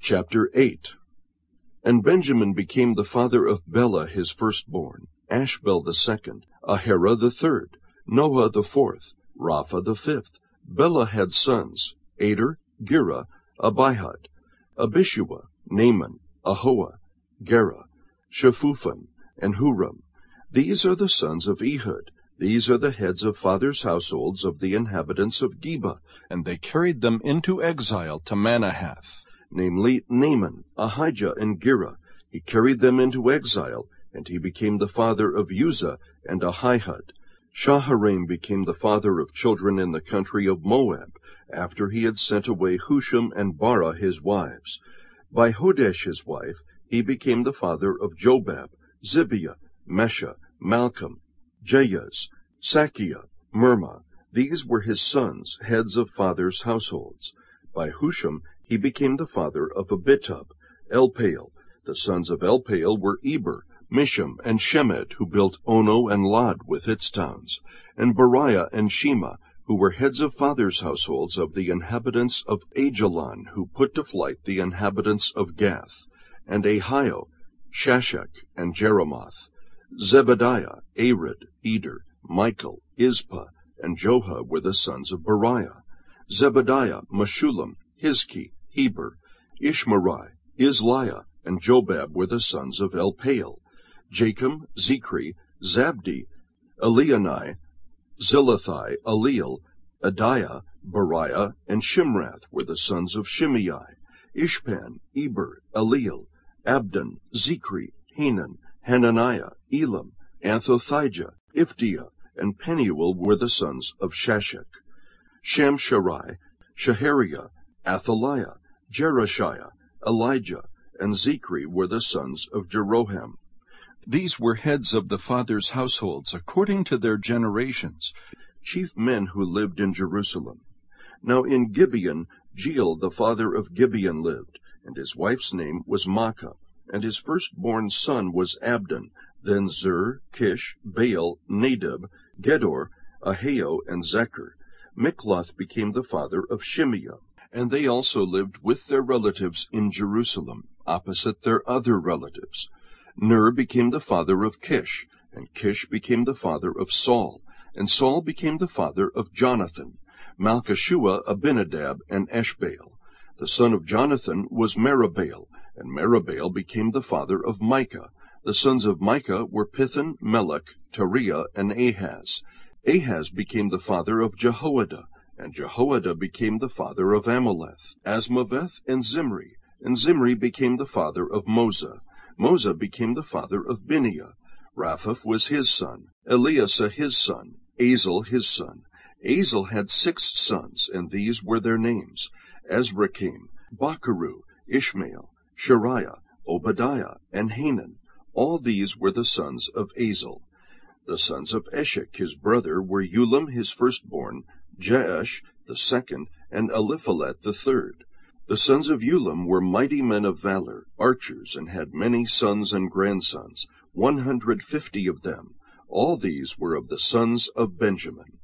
Chapter 8. And Benjamin became the father of Bela his firstborn, Ashbel the second, Ahira the third, Noah the fourth, Rapha the fifth. Bela had sons, Ader, Gera, Abihud, Abishua, Naaman, Ahoa, Gera, Shaphupan, and Huram. These are the sons of Ehud. These are the heads of fathers' households of the inhabitants of Geba, and they carried them into exile to Manahath, namely Naaman, Ahijah, and Gera. He carried them into exile, and he became the father of Uzzah and Ahihud. Shaharaim became the father of children in the country of Moab, after he had sent away Husham and Bara his wives. By Hodesh his wife he became the father of Jobab, Zibiah, Mesha, Malcolm, Jayaz, Sakiah, Mirma. These were his sons, heads of fathers' households. By Husham he became the father of Abitub, Elpaal. The sons of Elpaal were Eber, Misham, and Shemed, who built Ono and Lod with its towns, and Beriah and Shema, who were heads of fathers' households of the inhabitants of Ajalon, who put to flight the inhabitants of Gath, and Ahio, Shashak, and Jeremoth. Zebediah, Arid, Eder, Michael, Ispa, and Joha were the sons of Beriah. Zebediah, Meshullam, Hizki, Heber, Ishmerai, Isliah, and Jobab were the sons of Elpaal. Jachim, Zichri, Zabdi, Elionai, Zilathai, Eliel, Adiah, Beriah, and Shimrath were the sons of Shimei. Ishpan, Eber, Eliel, Abdon, Zichri, Hanan, Hananiah, Elam, Anthothijah, Iphdeiah, and Penuel were the sons of Shashak. Shamsharai, Shahariah, Athaliah, Jerushiah, Elijah, and Zichri were the sons of Jeroham. These were heads of the fathers' households, according to their generations, chief men who lived in Jerusalem. Now in Gibeon, Jeiel the father of Gibeon lived, and his wife's name was Maachah, and his firstborn son was Abdon, then Zur, Kish, Baal, Nadab, Gedor, Ahio, and Zechar. Mikloth became the father of Shimeah, and they also lived with their relatives in Jerusalem, opposite their other relatives. Ner became the father of Kish, and Kish became the father of Saul, and Saul became the father of Jonathan, Malchishua, Abinadab, and Eshbaal. The son of Jonathan was Meribaal, and Meribaal became the father of Micah. The sons of Micah were Pithon, Melech, Tariah, and Ahaz. Ahaz became the father of Jehoiada, and Jehoiada became the father of Amaleth, Asmaveth, and Zimri became the father of Moza. Moza became the father of Bineah. Raphath was his son, Eleasah his son, Azel his son. Azel had 6 sons, and these were their names: Azrikam, Bacharu, Ishmael, Shariah, Obadiah, and Hanan. All these were the sons of Azel. The sons of Eshek his brother were Ulam his firstborn, Jaash the second, and Eliphalet the third. The sons of Ulam were mighty men of valor, archers, and had many sons and grandsons, 150 of them. All these were of the sons of Benjamin.